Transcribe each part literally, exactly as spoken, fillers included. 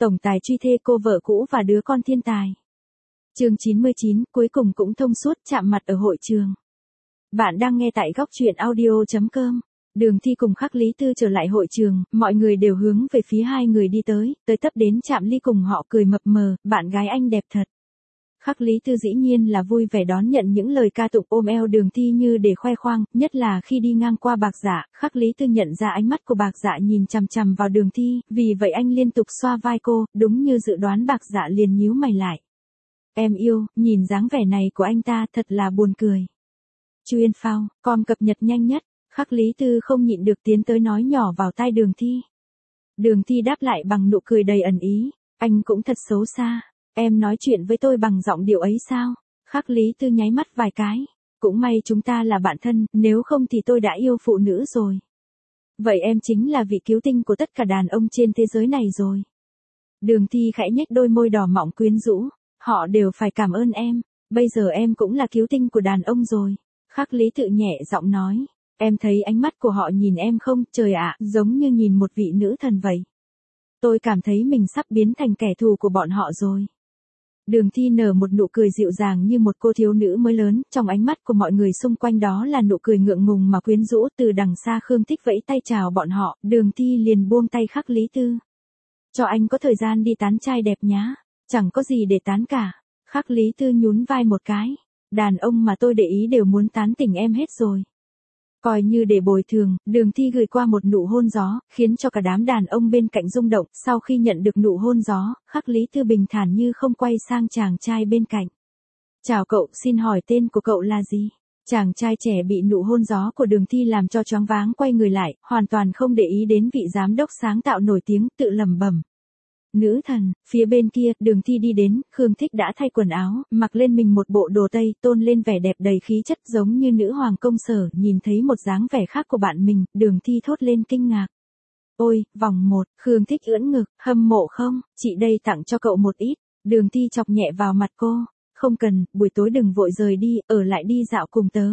tổng tài truy thê cô vợ cũ và đứa con thiên tài. Chương chín mươi chín, cuối cùng cũng thông suốt, chạm mặt ở hội trường. Bạn đang nghe tại góc truyện audio chấm com. Đường Thi cùng Khắc Lý Tư trở lại hội trường, mọi người đều hướng về phía hai người đi tới, tới tấp đến chạm ly cùng họ cười mập mờ, bạn gái anh đẹp thật. Khắc Lý Tư dĩ nhiên là vui vẻ đón nhận những lời ca tụng ôm eo Đường Thi như để khoe khoang, nhất là khi đi ngang qua Bạc Dạ, Khắc Lý Tư nhận ra ánh mắt của Bạc Dạ nhìn chằm chằm vào Đường Thi, vì vậy anh liên tục xoa vai cô, đúng như dự đoán Bạc Dạ liền nhíu mày lại. Em yêu, nhìn dáng vẻ này của anh ta thật là buồn cười. Chuyên phao, com cập nhật nhanh nhất, Khắc Lý Tư không nhịn được tiến tới nói nhỏ vào tai Đường Thi. Đường Thi đáp lại bằng nụ cười đầy ẩn ý, anh cũng thật xấu xa. Em nói chuyện với tôi bằng giọng điệu ấy sao? Khắc Lý Tư nháy mắt vài cái. Cũng may chúng ta là bạn thân, nếu không thì tôi đã yêu phụ nữ rồi. Vậy em chính là vị cứu tinh của tất cả đàn ông trên thế giới này rồi. Đường Thi khẽ nhếch đôi môi đỏ mọng quyến rũ. Họ đều phải cảm ơn em. Bây giờ em cũng là cứu tinh của đàn ông rồi. Khắc Lý Tự nhẹ giọng nói. Em thấy ánh mắt của họ nhìn em không, trời ạ, giống như nhìn một vị nữ thần vậy. Tôi cảm thấy mình sắp biến thành kẻ thù của bọn họ rồi. Đường Thi nở một nụ cười dịu dàng như một cô thiếu nữ mới lớn, trong ánh mắt của mọi người xung quanh đó là nụ cười ngượng ngùng mà quyến rũ. Từ đằng xa Khương Thích vẫy tay chào bọn họ, Đường Thi liền buông tay Khắc Lý Tư. Cho anh có thời gian đi tán trai đẹp nhá, chẳng có gì để tán cả. Khắc Lý Tư nhún vai một cái, đàn ông mà tôi để ý đều muốn tán tỉnh em hết rồi. Coi như để bồi thường, Đường Thi gửi qua một nụ hôn gió, khiến cho cả đám đàn ông bên cạnh rung động. Sau khi nhận được nụ hôn gió, Khắc Lý Tư bình thản như không quay sang chàng trai bên cạnh. Chào cậu, xin hỏi tên của cậu là gì? Chàng trai trẻ bị nụ hôn gió của Đường Thi làm cho choáng váng quay người lại, hoàn toàn không để ý đến vị giám đốc sáng tạo nổi tiếng, tự lẩm bẩm. Nữ thần, phía bên kia, Đường Thi đi đến, Khương Thích đã thay quần áo, mặc lên mình một bộ đồ tây, tôn lên vẻ đẹp đầy khí chất giống như nữ hoàng công sở, nhìn thấy một dáng vẻ khác của bạn mình, Đường Thi thốt lên kinh ngạc. Ôi, vòng một, Khương Thích ưỡn ngực, hâm mộ không, chị đây tặng cho cậu một ít, Đường Thi chọc nhẹ vào mặt cô, không cần, buổi tối đừng vội rời đi, ở lại đi dạo cùng tớ.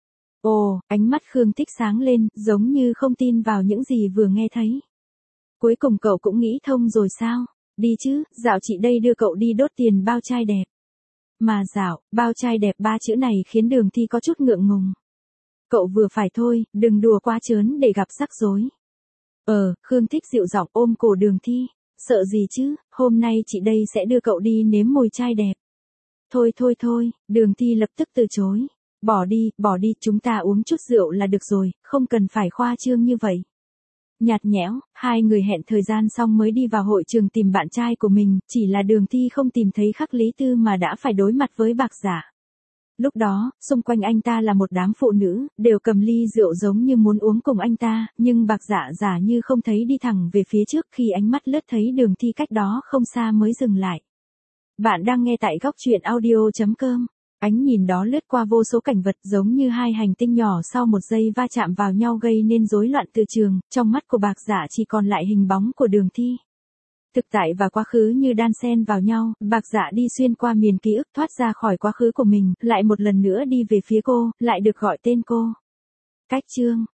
Ồ, ánh mắt Khương Thích sáng lên, giống như không tin vào những gì vừa nghe thấy. Cuối cùng cậu cũng nghĩ thông rồi sao? Đi chứ, dạo chị đây đưa cậu đi đốt tiền bao trai đẹp. Mà dạo, bao trai đẹp ba chữ này khiến Đường Thi có chút ngượng ngùng. Cậu vừa phải thôi, đừng đùa quá trớn để gặp rắc rối. Ờ, Khương Thích dịu giọng ôm cổ Đường Thi. Sợ gì chứ, hôm nay chị đây sẽ đưa cậu đi nếm mùi trai đẹp. Thôi thôi thôi, Đường Thi lập tức từ chối. Bỏ đi, bỏ đi, chúng ta uống chút rượu là được rồi, không cần phải khoa trương như vậy. Nhạt nhẽo, hai người hẹn thời gian xong mới đi vào hội trường tìm bạn trai của mình, chỉ là Đường Thi không tìm thấy Khắc Lý Tư mà đã phải đối mặt với Bạc Dạ. Lúc đó, xung quanh anh ta là một đám phụ nữ, đều cầm ly rượu giống như muốn uống cùng anh ta, nhưng Bạc Dạ giả như không thấy đi thẳng về phía trước khi ánh mắt lướt thấy Đường Thi cách đó không xa mới dừng lại. Bạn đang nghe tại góc truyện audio chấm com. Ánh nhìn đó lướt qua vô số cảnh vật giống như hai hành tinh nhỏ sau một giây va chạm vào nhau gây nên rối loạn từ trường, trong mắt của Bạc Dạ chỉ còn lại hình bóng của Đường Thi. Thực tại và quá khứ như đan xen vào nhau, Bạc Dạ đi xuyên qua miền ký ức thoát ra khỏi quá khứ của mình, lại một lần nữa đi về phía cô, lại được gọi tên cô. Cách chương